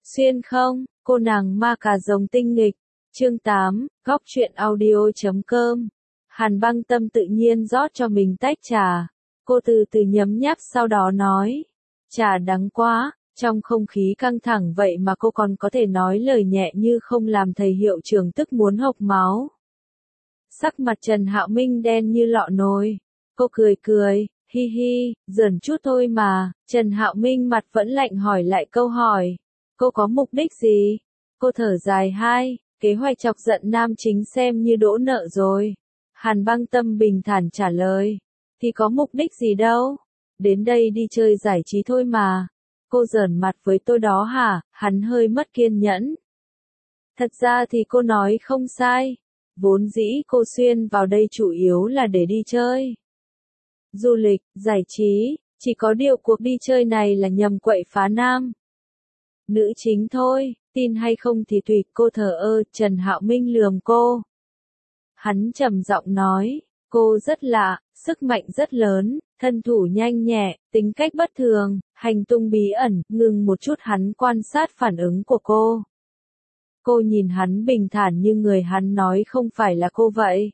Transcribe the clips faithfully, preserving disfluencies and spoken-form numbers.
Xuyên không, cô nàng ma cà rồng tinh nghịch. Chương tám, góc truyện audio.com. Hàn Băng Tâm tự nhiên rót cho mình tách trà. Cô từ từ nhấm nháp sau đó nói. Trà đắng quá, trong không khí căng thẳng vậy mà cô còn có thể nói lời nhẹ như không làm thầy hiệu trưởng tức muốn hộc máu. Sắc mặt Trần Hạo Minh đen như lọ nồi. Cô cười cười, hi hi, giỡn chút thôi mà. Trần Hạo Minh mặt vẫn lạnh hỏi lại câu hỏi. Cô có mục đích gì? Cô thở dài hai, kế hoạch chọc giận nam chính xem như đỗ nợ rồi. Hàn Băng Tâm bình thản trả lời. Thì có mục đích gì đâu? Đến đây đi chơi giải trí thôi mà. Cô giỡn mặt với tôi đó hả? Hắn hơi mất kiên nhẫn. Thật ra thì cô nói không sai. Vốn dĩ cô xuyên vào đây chủ yếu là để đi chơi. Du lịch, giải trí, chỉ có điều cuộc đi chơi này là nhằm quậy phá nam. Nữ chính thôi, tin hay không thì tùy. Cô thờ ơ. Trần Hạo Minh lườm cô. Hắn trầm giọng nói, cô rất lạ, sức mạnh rất lớn, thân thủ nhanh nhẹ, tính cách bất thường, hành tung bí ẩn. Ngừng một chút hắn quan sát phản ứng của cô. Cô nhìn hắn bình thản như người hắn nói không phải là cô vậy.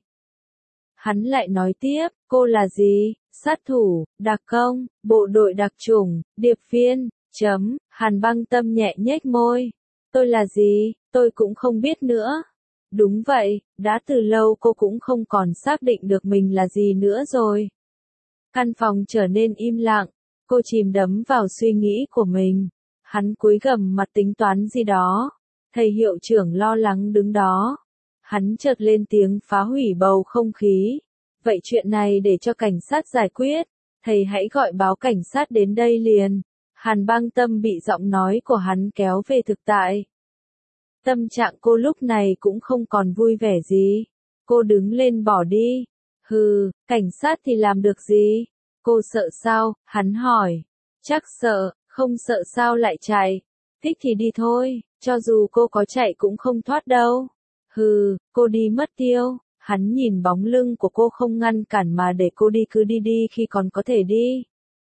Hắn lại nói tiếp, cô là gì? Sát thủ, đặc công, bộ đội đặc chủng, điệp viên, chấm. Hàn Băng Tâm nhẹ nhếch môi. Tôi là gì? Tôi cũng không biết nữa. Đúng vậy, đã từ lâu cô cũng không còn xác định được mình là gì nữa rồi. Căn phòng trở nên im lặng, cô chìm đắm vào suy nghĩ của mình. Hắn cúi gằm mặt tính toán gì đó. Thầy hiệu trưởng lo lắng đứng đó. Hắn chợt lên tiếng phá hủy bầu không khí. Vậy chuyện này để cho cảnh sát giải quyết. Thầy hãy gọi báo cảnh sát đến đây liền. Hàn Băng Tâm bị giọng nói của hắn kéo về thực tại. Tâm trạng cô lúc này cũng không còn vui vẻ gì. Cô đứng lên bỏ đi. Hừ, cảnh sát thì làm được gì? Cô sợ sao? Hắn hỏi. Chắc sợ, không sợ sao lại chạy. Thích thì đi thôi, cho dù cô có chạy cũng không thoát đâu. Hừ, cô đi mất tiêu. Hắn nhìn bóng lưng của cô không ngăn cản mà để cô đi cứ đi đi khi còn có thể đi.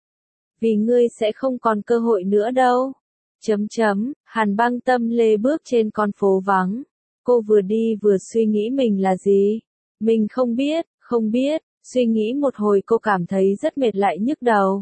Vì ngươi sẽ không còn cơ hội nữa đâu. Chấm chấm, Hàn Băng Tâm lê bước trên con phố vắng. Cô vừa đi vừa suy nghĩ mình là gì? Mình không biết, không biết, suy nghĩ một hồi cô cảm thấy rất mệt lại nhức đầu.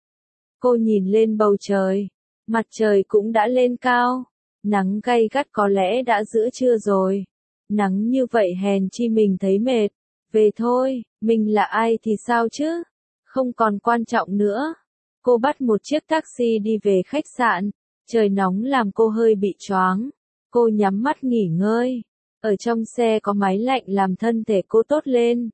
Cô nhìn lên bầu trời. Mặt trời cũng đã lên cao. Nắng gay gắt có lẽ đã giữa trưa rồi. Nắng như vậy hèn chi mình thấy mệt. Về thôi, mình là ai thì sao chứ? Không còn quan trọng nữa. Cô bắt một chiếc taxi đi về khách sạn. Trời nóng làm cô hơi bị choáng. Cô nhắm mắt nghỉ ngơi. Ở trong xe có máy lạnh làm thân thể cô tốt lên.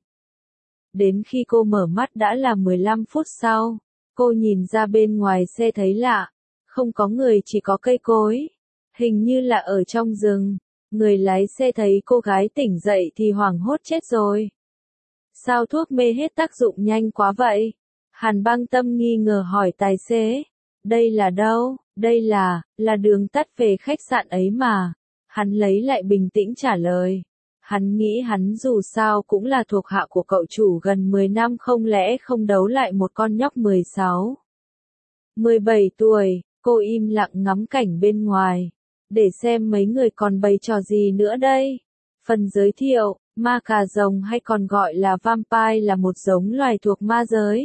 Đến khi cô mở mắt đã là mười lăm phút sau. Cô nhìn ra bên ngoài xe thấy lạ. Không có người chỉ có cây cối. Hình như là ở trong rừng. Người lái xe thấy cô gái tỉnh dậy thì hoảng hốt chết rồi. Sao thuốc mê hết tác dụng nhanh quá vậy? Hàn Băng Tâm nghi ngờ hỏi tài xế. Đây là đâu? Đây là, là đường tắt về khách sạn ấy mà. Hắn lấy lại bình tĩnh trả lời. Hắn nghĩ hắn dù sao cũng là thuộc hạ của cậu chủ gần mười năm không lẽ không đấu lại một con nhóc mười sáu. mười bảy tuổi, cô im lặng ngắm cảnh bên ngoài. Để xem mấy người còn bày trò gì nữa đây. Phần giới thiệu, ma cà rồng hay còn gọi là vampire là một giống loài thuộc ma giới.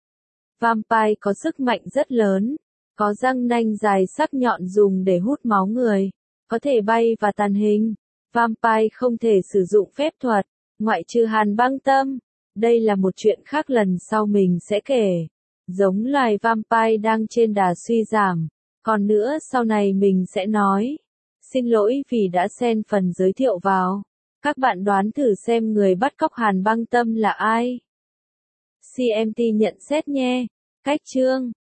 Vampire có sức mạnh rất lớn. Có răng nanh dài sắc nhọn dùng để hút máu người. Có thể bay và tàn hình. Vampire không thể sử dụng phép thuật, ngoại trừ Hàn Băng Tâm. Đây là một chuyện khác lần sau mình sẽ kể. Giống loài vampire đang trên đà suy giảm. Còn nữa sau này mình sẽ nói. Xin lỗi vì đã xen phần giới thiệu vào. Các bạn đoán thử xem người bắt cóc Hàn Băng Tâm là ai? xê em tê nhận xét nhé. Cách chương